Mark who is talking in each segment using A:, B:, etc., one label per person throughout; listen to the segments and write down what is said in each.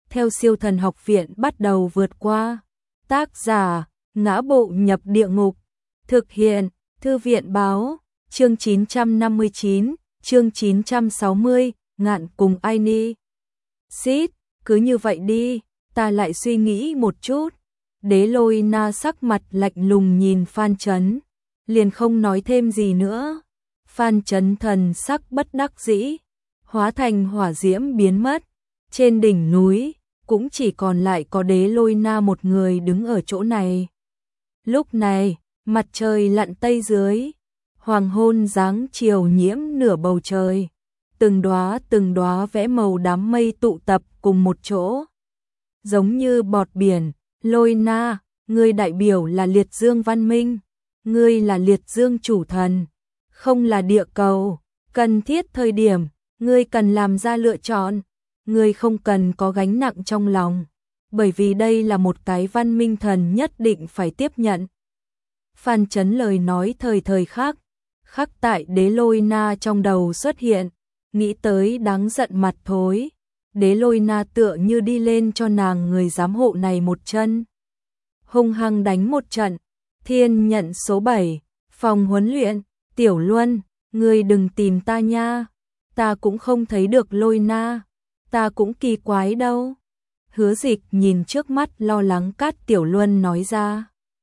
A: theo Siêu Thần Học Viện bắt đầu vượt qua. Tác giả: Ngã Bộ Nhập Địa Ngục. Thực hiện: Thư viện báo. Chương 959, chương 960, Ngạn cùng Aini. Xít, cứ như vậy đi, ta lại suy nghĩ một chút. Đế Lôi Na sắc mặt lạnh lùng nhìn Phan Chấn, liền không nói thêm gì nữa. Phan Chấn thần sắc bất đắc dĩ, hóa thành hỏa diễm biến mất. Trên đỉnh núi, cũng chỉ còn lại có Đế Lôi Na một người đứng ở chỗ này. Lúc này, mặt trời lặn tây dưới, hoàng hôn dáng chiều nhiễm nửa bầu trời. Từng đóa vẽ màu đám mây tụ tập cùng một chỗ. Giống như bọt biển, Lôi Na, ngươi đại biểu là liệt dương văn minh. Ngươi là liệt dương chủ thần, không là địa cầu. Cần thiết thời điểm, ngươi cần làm ra lựa chọn. Ngươi không cần có gánh nặng trong lòng, bởi vì đây là một cái văn minh thần nhất định phải tiếp nhận. Phan Chấn lời nói thời khắc tại Đế Lôi Na trong đầu xuất hiện, nghĩ tới đáng giận mặt thối. Đế Lôi Na tựa như đi lên cho nàng người giám hộ này một chân, hung hăng đánh một trận. Thiên nhận số 7, phòng huấn luyện. Tiểu Luân, ngươi đừng tìm ta nha, ta cũng không thấy được Lôi Na, ta cũng kỳ quái đâu. Hứa Dịch nhìn trước mắt lo lắng Cát Tiểu Luân nói ra.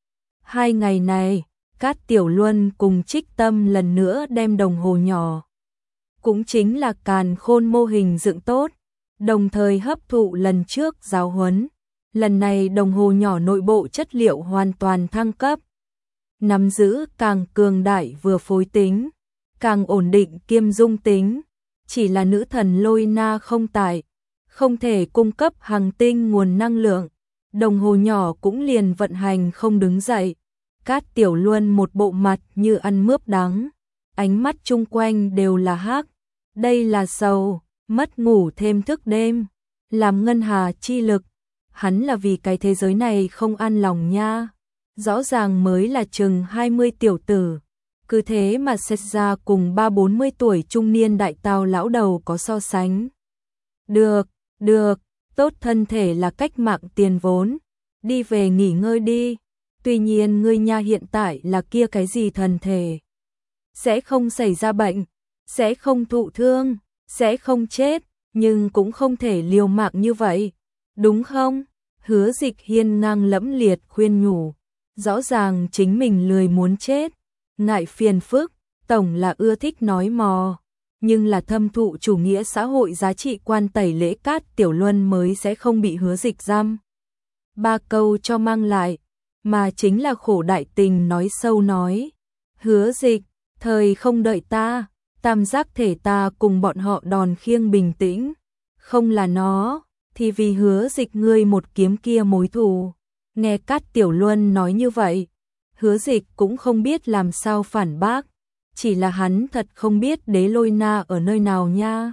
A: 2 ngày này, Cát Tiểu Luân cùng Trích Tâm lần nữa đem đồng hồ nhỏ, cũng chính là càn khôn mô hình dựng tốt, đồng thời hấp thụ lần trước giáo huấn. Lần này đồng hồ nhỏ nội bộ chất liệu hoàn toàn thăng cấp, nắm giữ càng cường đại vừa phối tính, càng ổn định kiêm dung tính. Chỉ là nữ thần Lôi Na không tại, không thể cung cấp hành tinh nguồn năng lượng, đồng hồ nhỏ cũng liền vận hành không đứng dậy. Cát Tiểu Luân một bộ mặt như ăn mướp đắng, ánh mắt chung quanh đều là hắc. Đây là sầu, mất ngủ thêm thức đêm, làm ngân hà chi lực. Hắn là vì cái thế giới này không an lòng nha. Rõ ràng mới là chừng 20 tiểu tử, cứ thế mà xét ra cùng 30-40 tuổi trung niên đại tao lão đầu có so sánh. Được, tốt, thân thể là cách mạng tiền vốn, đi về nghỉ ngơi đi. Tuy nhiên ngươi nha hiện tại là kia cái gì thần thể, sẽ không xảy ra bệnh, sẽ không thụ thương, sẽ không chết, nhưng cũng không thể liều mạng như vậy, đúng không? Hứa Dịch hiên ngang lẫm liệt khuyên nhủ, rõ ràng chính mình lười muốn chết, ngại phiền phức, tổng là ưa thích nói mò, nhưng là thâm thụ chủ nghĩa xã hội giá trị quan tẩy lễ Cát Tiểu Luân mới sẽ không bị Hứa Dịch giam 3 câu cho mang lại, mà chính là khổ đại tình nói sâu nói. Hứa Dịch, thời không đợi ta, tam giác thể ta cùng bọn họ đòn khiêng bình tĩnh, không là nó, thì vì Hứa Dịch ngươi một kiếm kia mối thù. Nghe Cát Tiểu Luân nói như vậy, Hứa Dịch cũng không biết làm sao phản bác, chỉ là hắn thật không biết Đế Lôi Na ở nơi nào nha.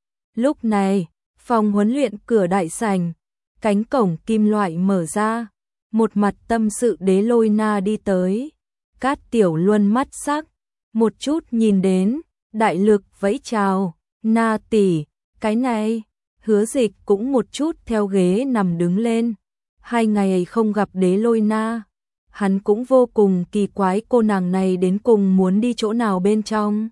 A: Lúc này, phòng huấn luyện cửa đại sảnh, cánh cổng kim loại mở ra, một mặt tâm sự Đế Lôi Na đi tới. Cát Tiểu Luân mắt sắc, một chút nhìn đến, đại lực vẫy chào, Na tỷ, cái này. Hứa Dịch cũng một chút theo ghế nằm đứng lên. 2 ngày không gặp Đế Lôi Na, hắn cũng vô cùng kỳ quái cô nàng này đến cùng muốn đi chỗ nào bên trong.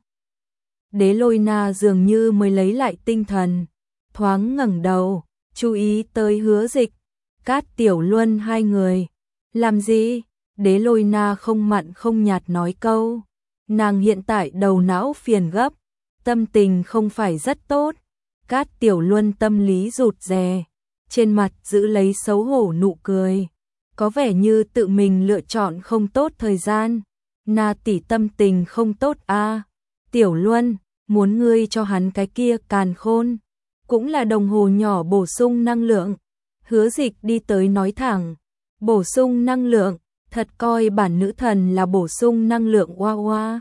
A: Đế Lôi Na dường như mới lấy lại tinh thần, thoáng ngẩng đầu, chú ý tới Hứa Dịch, Cát Tiểu Luân hai người. Làm gì? Đế Lôi Na không mặn không nhạt nói câu. Nàng hiện tại đầu não phiền gấp, tâm tình không phải rất tốt. Cát Tiểu Luân tâm lý rụt rè, trên mặt giữ lấy xấu hổ nụ cười, có vẻ như tự mình lựa chọn không tốt thời gian. Na tỷ tâm tình không tốt a. Tiểu Luân, muốn ngươi cho hắn cái kia càn khôn, cũng là đồng hồ nhỏ bổ sung năng lượng. Hứa Dịch đi tới nói thẳng, bổ sung năng lượng, thật coi bản nữ thần là bổ sung năng lượng oa oa.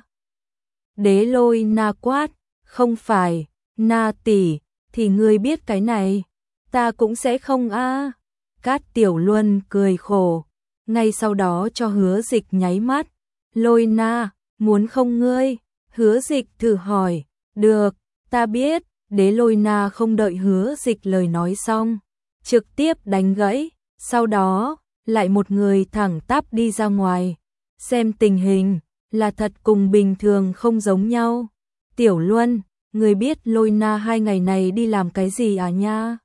A: Đế Lôi Na quát, không phải, Na tỷ, thì ngươi biết cái này, ta cũng sẽ không a. Cát Tiểu Luân cười khổ, ngay sau đó cho Hứa Dịch nháy mắt. Lôi Na, muốn không ngươi? Hứa Dịch thử hỏi. Được, ta biết. Đế Lôi Na không đợi Hứa Dịch lời nói xong, trực tiếp đánh gãy, sau đó lại một người thẳng tắp đi ra ngoài. Xem tình hình, là thật cùng bình thường không giống nhau. Tiểu Luân, người biết Lôi Na 2 ngày này đi làm cái gì à nha?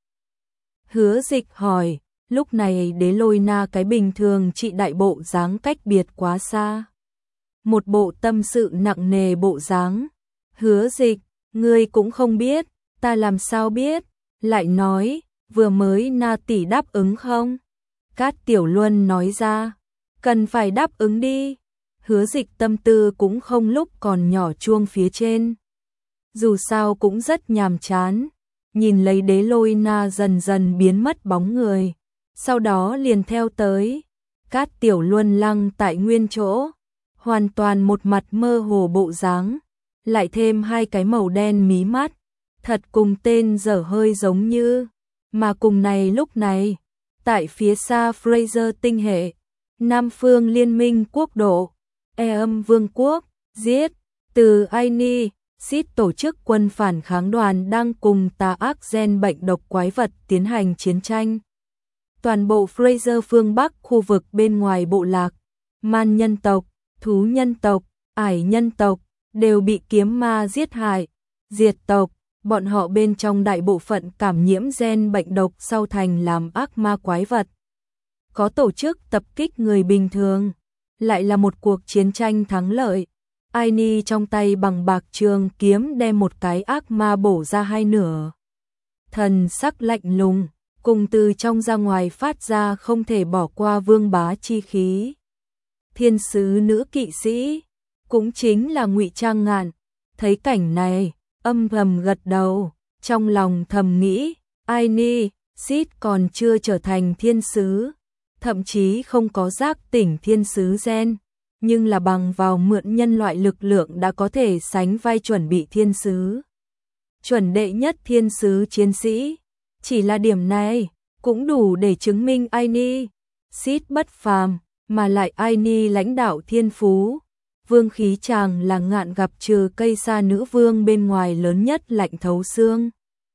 A: Hứa Dịch hỏi, lúc này Đế Lôi Na cái bình thường chị đại bộ dáng cách biệt quá xa. Một bộ tâm sự nặng nề bộ dáng. Hứa Dịch, ngươi cũng không biết, ta làm sao biết? Lại nói, vừa mới Na tỷ đáp ứng không? Cát Tiểu Luân nói ra, cần phải đáp ứng đi. Hứa Dịch tâm tư cũng không lúc còn nhỏ chuông phía trên. Dù sao cũng rất nhàm chán, nhìn lấy Đế Lôi Na dần dần biến mất bóng người, sau đó liền theo tới. Cát Tiểu Luân lăng tại nguyên chỗ, hoàn toàn một mặt mơ hồ bộ dáng, lại thêm 2 cái màu đen mí mắt, thật cùng tên dở hơi giống như. Mà cùng này lúc này, tại phía xa Fraser tinh hệ, Nam phương liên minh quốc độ, Âm Vương quốc, giết, từ Aini, Xít tổ chức quân phản kháng đoàn đang cùng tà ác gen bệnh độc quái vật tiến hành chiến tranh. Toàn bộ Fraser phương Bắc khu vực bên ngoài bộ lạc, man nhân tộc, thú nhân tộc, ải nhân tộc, đều bị kiếm ma giết hại, diệt tộc. Bọn họ bên trong đại bộ phận cảm nhiễm gen bệnh độc sau thành làm ác ma quái vật. Có tổ chức tập kích người bình thường, lại là một cuộc chiến tranh thắng lợi. Aini trong tay bằng bạc trường kiếm đem một cái ác ma bổ ra 2 nửa. Thần sắc lạnh lùng, cùng từ trong ra ngoài phát ra không thể bỏ qua vương bá chi khí. Thiên sứ nữ kỵ sĩ, cũng chính là Ngụy Trang Ngạn, thấy cảnh này, âm thầm gật đầu, trong lòng thầm nghĩ, Aini, Xít còn chưa trở thành thiên sứ, thậm chí không có giác tỉnh thiên sứ gen, nhưng là bằng vào mượn nhân loại lực lượng đã có thể sánh vai chuẩn bị thiên sứ. Chuẩn đệ nhất thiên sứ chiến sĩ, chỉ là điểm này, cũng đủ để chứng minh Aini, Xít bất phàm, mà lại Aini lãnh đạo thiên phú. Vương khí chàng là Ngạn gặp trừ cây sa nữ vương bên ngoài lớn nhất lạnh thấu xương.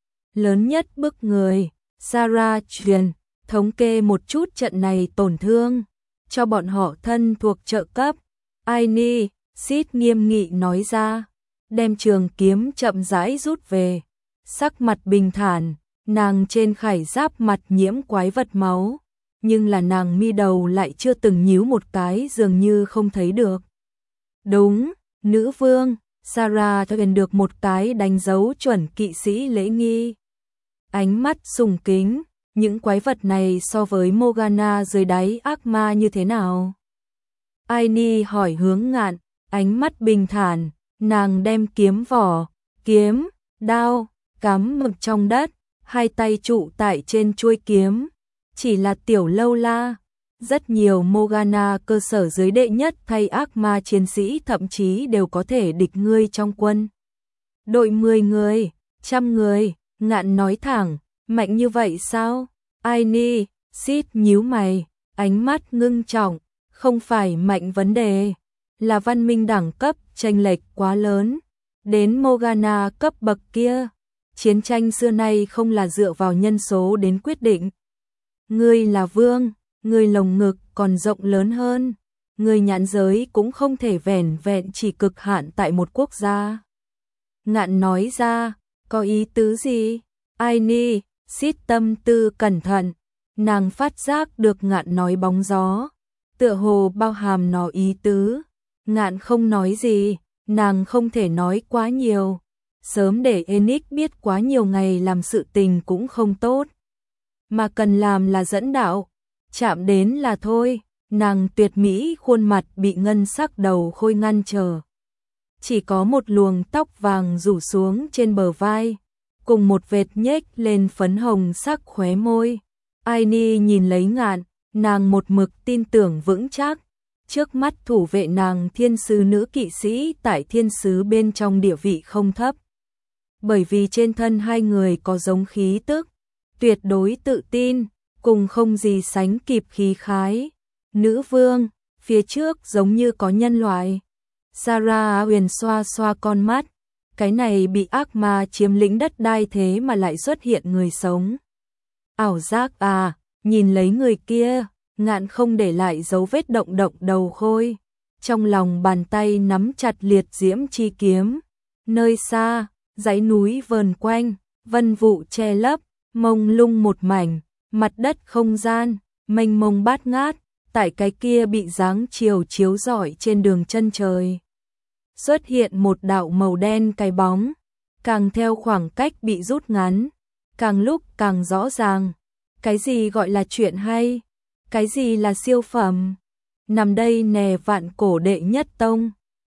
A: Lớn nhất bức người, Sarah truyền, thống kê một chút trận này tổn thương, cho bọn họ thân thuộc trợ cấp. Aini, Xít nghiêm nghị nói ra, đem trường kiếm chậm rãi rút về, sắc mặt bình thản, nàng trên khải giáp mặt nhiễm quái vật máu, nhưng là nàng mi đầu lại chưa từng nhíu một cái dường như không thấy được. Đúng, nữ vương, Sarah nhận được một cái đánh dấu chuẩn kỵ sĩ lễ nghi. Ánh mắt sùng kính, những quái vật này so với Morgana dưới đáy ác ma như thế nào? Aini hỏi hướng Ngạn, ánh mắt bình thản, nàng đem kiếm vỏ, kiếm, đao, cắm mực trong đất, 2 tay trụ tại trên chuôi kiếm. Chỉ là tiểu lâu la, rất nhiều Morgana cơ sở dưới đệ nhất thay ác ma chiến sĩ thậm chí đều có thể địch ngươi trong quân. Đội 10 người, 100 người, Ngạn nói thẳng, mạnh như vậy sao? Aini, Xít nhíu mày, ánh mắt ngưng trọng, không phải mạnh vấn đề, là văn minh đẳng cấp chênh lệch quá lớn, đến Morgana cấp bậc kia, chiến tranh xưa nay không là dựa vào nhân số đến quyết định. Ngươi là vương, ngươi lồng ngực còn rộng lớn hơn, ngươi nhãn giới cũng không thể vẻn vẹn chỉ cực hạn tại một quốc gia. Ngạn nói ra, có ý tứ gì? Aini, Xít tâm tư cẩn thận, nàng phát giác được Ngạn nói bóng gió, tựa hồ bao hàm nó ý tứ. Ngạn không nói gì, nàng không thể nói quá nhiều, sớm để Enix biết quá nhiều ngày làm sự tình cũng không tốt, mà cần làm là dẫn đạo, chạm đến là thôi. Nàng tuyệt mỹ khuôn mặt bị ngân sắc đầu khôi ngăn trở, chỉ có một luồng tóc vàng rủ xuống trên bờ vai, cùng một vệt nhếch lên phấn hồng sắc khóe môi. Aini nhìn lấy Ngạn, nàng một mực tin tưởng vững chắc, trước mắt thủ vệ nàng thiên sứ nữ kỵ sĩ tại thiên sứ bên trong địa vị không thấp, bởi vì trên thân 2 người có giống khí tức, tuyệt đối tự tin, cùng không gì sánh kịp khí khái. Nữ vương, phía trước giống như có nhân loại. Sarah huyền xoa xoa con mắt, cái này bị ác ma chiếm lĩnh đất đai thế mà lại xuất hiện người sống. Ảo giác à, nhìn lấy người kia, Ngạn không để lại dấu vết động động đầu khôi. Trong lòng bàn tay nắm chặt liệt diễm chi kiếm. Nơi xa, dãy núi vờn quanh, vân vụ che lấp, mông lung một mảnh, mặt đất không gian, mênh mông bát ngát, tại cái kia bị dáng chiều chiếu rọi trên đường chân trời. Xuất hiện một đạo màu đen cái bóng, càng theo khoảng cách bị rút ngắn, càng lúc càng rõ ràng. Cái gì gọi là chuyện hay? Cái gì là siêu phẩm? Nằm đây nè vạn cổ đệ nhất tông.